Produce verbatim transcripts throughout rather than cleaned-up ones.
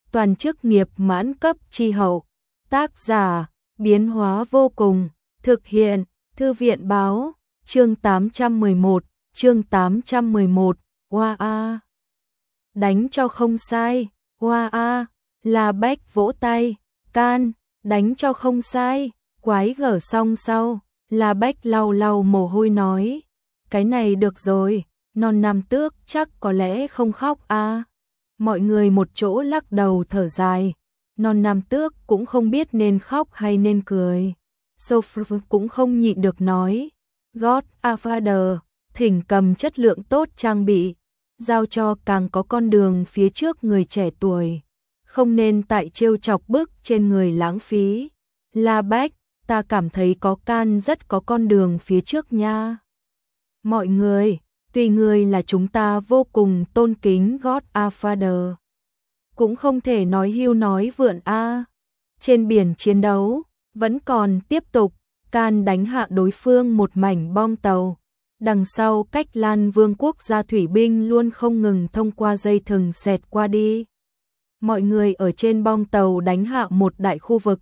toàn chức nghiệp mãn cấp chi hậu. Tác giả, biến hóa vô cùng, thực hiện, thư viện báo, chương tám trăm mười một, chương tám trăm mười một, hoa a. Đánh cho không sai, hoa a, La Bách vỗ tay, can, đánh cho không sai, quái gở xong sau, La Bách lau lau mồ hôi nói, cái này được rồi, non nam tước chắc có lẽ không khóc a. Mọi người một chỗ lắc đầu thở dài, non nam tước cũng không biết nên khóc hay nên cười. Sophie cũng không nhịn được nói, God a Father, thỉnh cầm chất lượng tốt trang bị, giao cho càng có con đường phía trước người trẻ tuổi, không nên tại trêu chọc bức trên người lãng phí. La Bách, ta cảm thấy có can rất có con đường phía trước nha. Mọi người, tùy người là chúng ta vô cùng tôn kính God a Father. Cũng không thể nói hưu nói vượn a. Trên biển chiến đấu, vẫn còn tiếp tục, can đánh hạ đối phương một mảnh bom tàu. Đằng sau cách Lan Vương quốc gia thủy binh luôn không ngừng thông qua dây thừng xẹt qua đi. Mọi người ở trên bong tàu đánh hạ một đại khu vực.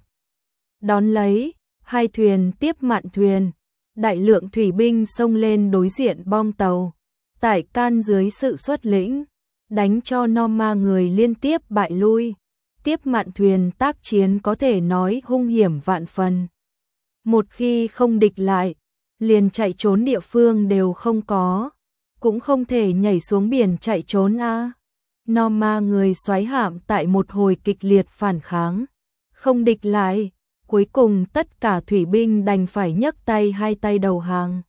Đón lấy, hai thuyền tiếp mạn thuyền, đại lượng thủy binh xông lên đối diện bong tàu. Tại can dưới sự xuất lĩnh, đánh cho Norma người liên tiếp bại lui. Tiếp mạn thuyền tác chiến có thể nói hung hiểm vạn phần. Một khi không địch lại, liền chạy trốn địa phương đều không có, cũng không thể nhảy xuống biển chạy trốn a. À. Norma người xoáy hạm tại một hồi kịch liệt phản kháng, không địch lại, cuối cùng tất cả thủy binh đành phải nhấc tay hai tay đầu hàng,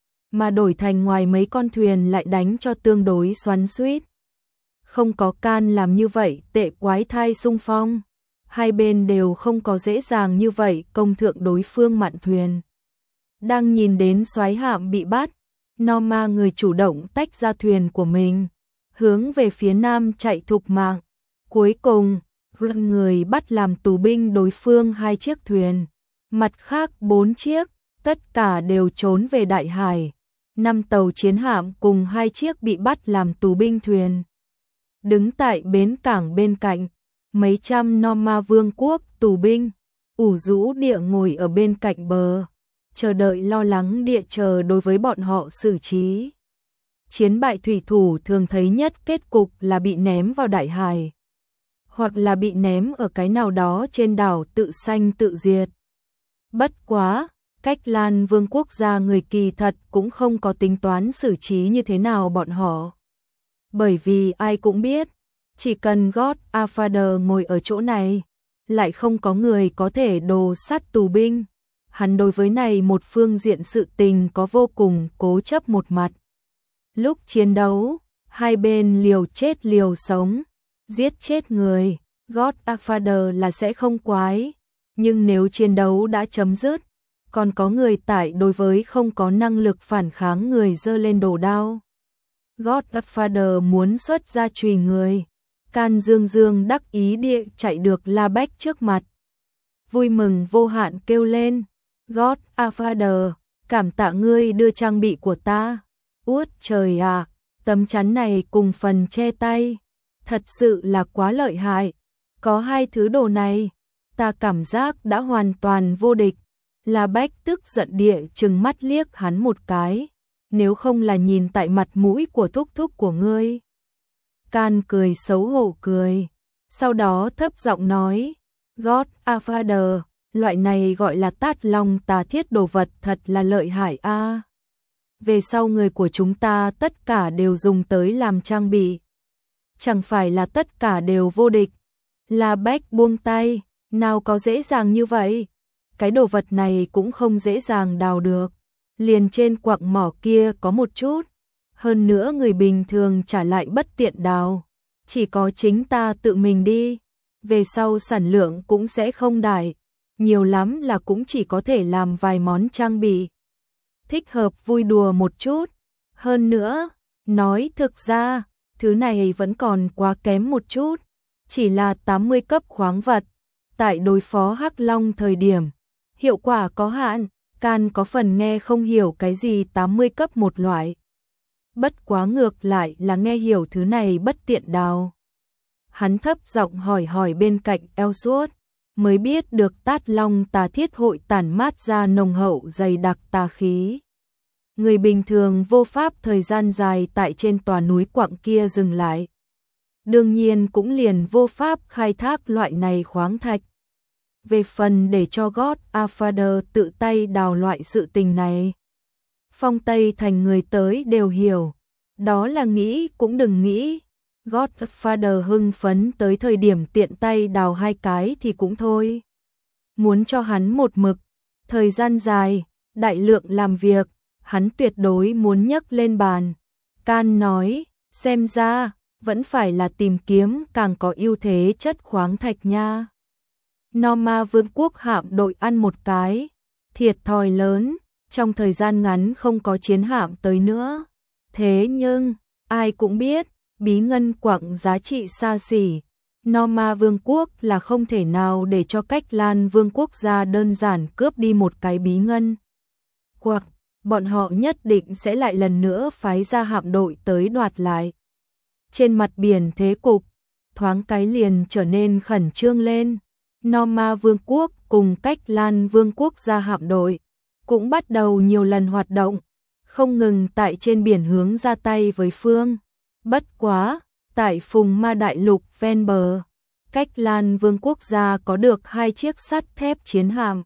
mà đổi thành ngoài mấy con thuyền lại đánh cho tương đối xoắn xuýt. Không có can làm như vậy tệ quái thai xung phong, hai bên đều không có dễ dàng như vậy công thượng đối phương mạn thuyền. Đang nhìn đến soái hạm bị bắt, Norma người chủ động tách ra thuyền của mình, hướng về phía nam chạy thục mạng. Cuối cùng, người bắt làm tù binh đối phương hai chiếc thuyền, mặt khác bốn chiếc, tất cả đều trốn về đại hải. Năm tàu chiến hạm cùng hai chiếc bị bắt làm tù binh thuyền. Đứng tại bến cảng bên cạnh, mấy trăm Norma vương quốc tù binh, ủ rũ địa ngồi ở bên cạnh bờ, chờ đợi lo lắng địa chờ đối với bọn họ xử trí. Chiến bại thủy thủ thường thấy nhất kết cục là bị ném vào đại hải, hoặc là bị ném ở cái nào đó trên đảo tự sanh tự diệt. Bất quá, cách Lan Vương quốc gia người kỳ thật cũng không có tính toán xử trí như thế nào bọn họ. Bởi vì ai cũng biết, chỉ cần God a Father ngồi ở chỗ này, lại không có người có thể đồ sát tù binh. Hắn đối với này một phương diện sự tình có vô cùng cố chấp một mặt. Lúc chiến đấu, hai bên liều chết liều sống, giết chết người, God a Father là sẽ không quái. Nhưng nếu chiến đấu đã chấm dứt, còn có người tại đối với không có năng lực phản kháng người giơ lên đồ đao. God a Father muốn xuất ra chùy người, can dương dương đắc ý địa chạy được La Bách trước mặt. Vui mừng vô hạn kêu lên, God a Father, cảm tạ ngươi đưa trang bị của ta. Út trời à, tấm chắn này cùng phần che tay, thật sự là quá lợi hại. Có hai thứ đồ này, ta cảm giác đã hoàn toàn vô địch. La Bách tức giận địa trừng mắt liếc hắn một cái, nếu không là nhìn tại mặt mũi của thúc thúc của ngươi. Can cười xấu hổ cười, sau đó thấp giọng nói, God a Father, loại này gọi là tát long tà thiết đồ vật thật là lợi hại a. À. Về sau người của chúng ta tất cả đều dùng tới làm trang bị, chẳng phải là tất cả đều vô địch. La Bách buông tay, nào có dễ dàng như vậy, cái đồ vật này cũng không dễ dàng đào được, liền trên quặng mỏ kia có một chút, hơn nữa người bình thường trả lại bất tiện đào, chỉ có chính ta tự mình đi, về sau sản lượng cũng sẽ không đại, nhiều lắm là cũng chỉ có thể làm vài món trang bị, thích hợp vui đùa một chút. Hơn nữa, nói thực ra, thứ này vẫn còn quá kém một chút, chỉ là tám mươi cấp khoáng vật, tại đối phó Hắc Long thời điểm, hiệu quả có hạn. Can có phần nghe không hiểu cái gì tám mươi cấp một loại. Bất quá ngược lại là nghe hiểu thứ này bất tiện đào. Hắn thấp giọng hỏi hỏi bên cạnh Elsuốt, mới biết được Tát Long Tà Thiết hội tản mát ra nồng hậu dày đặc tà khí. Người bình thường vô pháp thời gian dài tại trên tòa núi quặng kia dừng lại. Đương nhiên cũng liền vô pháp khai thác loại này khoáng thạch. Về phần để cho Godfather tự tay đào loại sự tình này, Phong Tây Thành người tới đều hiểu, đó là nghĩ cũng đừng nghĩ. Godfather hưng phấn tới thời điểm tiện tay đào hai cái thì cũng thôi. Muốn cho hắn một mực, thời gian dài, đại lượng làm việc, hắn tuyệt đối muốn nhấc lên bàn. Can nói, xem ra, vẫn phải là tìm kiếm càng có ưu thế chất khoáng thạch nha. Norma Vương quốc hạm đội ăn một cái, thiệt thòi lớn, trong thời gian ngắn không có chiến hạm tới nữa. Thế nhưng, ai cũng biết, bí ngân quặng giá trị xa xỉ. Norma Vương quốc là không thể nào để cho Cách Lan Vương quốc gia đơn giản cướp đi một cái bí ngân quặng. Bọn họ nhất định sẽ lại lần nữa phái ra hạm đội tới đoạt lại. Trên mặt biển thế cục, thoáng cái liền trở nên khẩn trương lên. Norma Vương quốc cùng Cách Lan Vương quốc gia hạm đội cũng bắt đầu nhiều lần hoạt động, không ngừng tại trên biển hướng ra tay với phương. Bất quá, tại Phùng Ma Đại Lục ven bờ, Cách Lan Vương quốc gia có được hai chiếc sắt thép chiến hạm.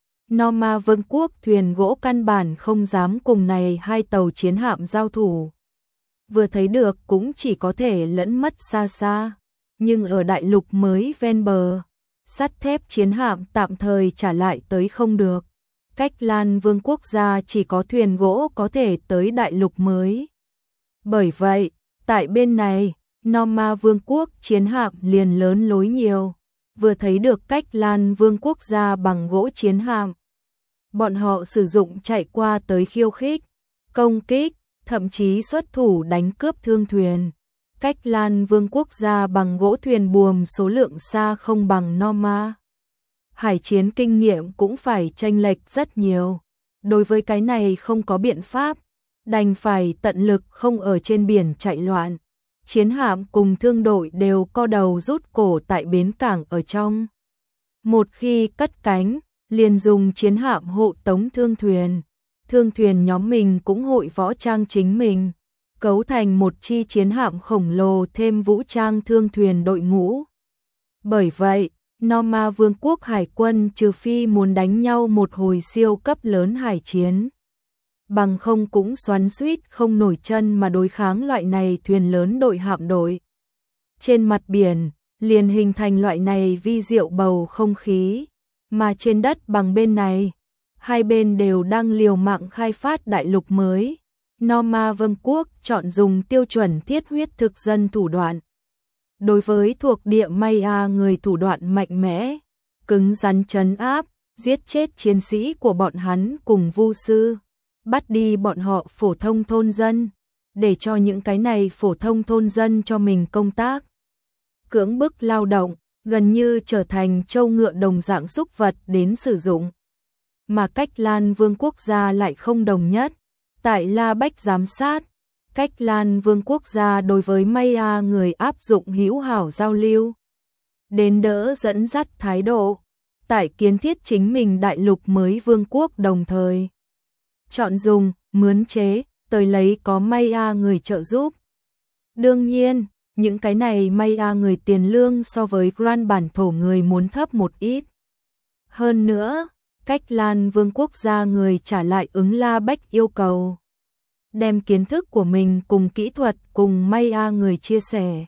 Norma Vương quốc thuyền gỗ căn bản không dám cùng này hai tàu chiến hạm giao thủ. Vừa thấy được cũng chỉ có thể lẫn mất xa xa, nhưng ở đại lục mới ven bờ, sắt thép chiến hạm tạm thời trả lại tới không được. Cách Lan Vương quốc gia chỉ có thuyền gỗ có thể tới đại lục mới. Bởi vậy, tại bên này, Norma Vương quốc chiến hạm liền lớn lối nhiều. Vừa thấy được Cách Lan Vương quốc gia bằng gỗ chiến hạm, bọn họ sử dụng chạy qua tới khiêu khích, công kích, thậm chí xuất thủ đánh cướp thương thuyền. Cách Lan Vương quốc gia bằng gỗ thuyền buồm số lượng xa không bằng Norma. Hải chiến kinh nghiệm cũng phải chênh lệch rất nhiều. Đối với cái này không có biện pháp, đành phải tận lực không ở trên biển chạy loạn. Chiến hạm cùng thương đội đều co đầu rút cổ tại bến cảng ở trong. Một khi cất cánh, liền dùng chiến hạm hộ tống thương thuyền. Thương thuyền nhóm mình cũng hội võ trang chính mình, cấu thành một chi chiến hạm khổng lồ thêm vũ trang thương thuyền đội ngũ. Bởi vậy, Norma Vương quốc hải quân trừ phi muốn đánh nhau một hồi siêu cấp lớn hải chiến, bằng không cũng xoắn xuýt không nổi chân mà đối kháng loại này thuyền lớn đội hạm đội. Trên mặt biển, liền hình thành loại này vi diệu bầu không khí, mà trên đất bằng bên này, hai bên đều đang liều mạng khai phát đại lục mới. Norma Vương quốc chọn dùng tiêu chuẩn thiết huyết thực dân thủ đoạn. Đối với thuộc địa Maya người thủ đoạn mạnh mẽ, cứng rắn trấn áp, giết chết chiến sĩ của bọn hắn cùng vu sư, bắt đi bọn họ phổ thông thôn dân, để cho những cái này phổ thông thôn dân cho mình công tác. Cưỡng bức lao động, gần như trở thành trâu ngựa đồng dạng súc vật đến sử dụng. Mà Cách Lan Vương quốc gia lại không đồng nhất. Tại La Bách giám sát, Cách Lan Vương quốc gia đối với Maya người áp dụng hữu hảo giao lưu, đến đỡ dẫn dắt thái độ, tại kiến thiết chính mình đại lục mới vương quốc đồng thời. Chọn dùng, mướn chế, tới lấy có Maya người trợ giúp. Đương nhiên, những cái này Maya người tiền lương so với Grand bản thổ người muốn thấp một ít. Hơn nữa, Cách Lan Vương quốc gia người trả lại ứng La Bách yêu cầu, đem kiến thức của mình cùng kỹ thuật cùng Maya người chia sẻ,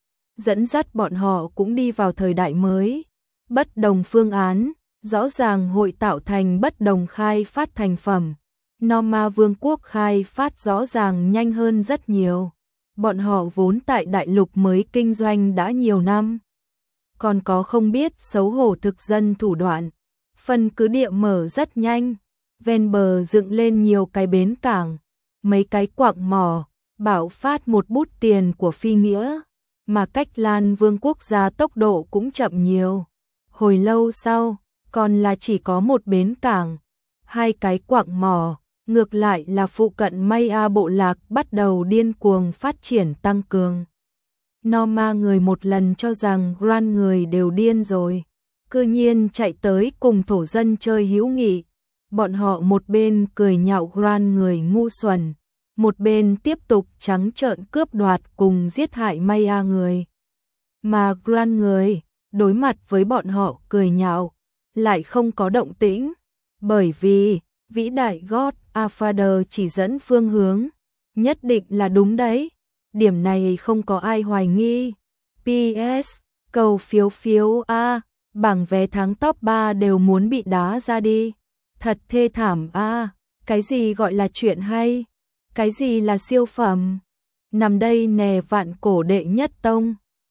dẫn dắt bọn họ cũng đi vào thời đại mới. Bất đồng phương án, rõ ràng hội tạo thành bất đồng khai phát thành phẩm. Norma Vương quốc khai phát rõ ràng nhanh hơn rất nhiều. Bọn họ vốn tại đại lục mới kinh doanh đã nhiều năm, còn có không biết xấu hổ thực dân thủ đoạn. Phần cứ địa mở rất nhanh, ven bờ dựng lên nhiều cái bến cảng, mấy cái quặng mỏ, bảo phát một bút tiền của phi nghĩa, mà Cách Lan Vương quốc gia tốc độ cũng chậm nhiều. Hồi lâu sau, còn là chỉ có một bến cảng, hai cái quặng mỏ, ngược lại là phụ cận Maya bộ lạc bắt đầu điên cuồng phát triển tăng cường. Norma người một lần cho rằng Grant người đều điên rồi, cư nhiên chạy tới cùng thổ dân chơi hữu nghị. Bọn họ một bên cười nhạo Grant người ngu xuẩn, một bên tiếp tục trắng trợn cướp đoạt cùng giết hại Maya người. Mà Grant người, đối mặt với bọn họ cười nhạo, lại không có động tĩnh, bởi vì vĩ đại Godfather chỉ dẫn phương hướng, nhất định là đúng đấy. Điểm này không có ai hoài nghi. pê ét cầu phiếu phiếu a, bảng vé tháng top ba đều muốn bị đá ra đi. Thật thê thảm a, cái gì gọi là chuyện hay? Cái gì là siêu phẩm? Nằm đây nè vạn cổ đệ nhất tông.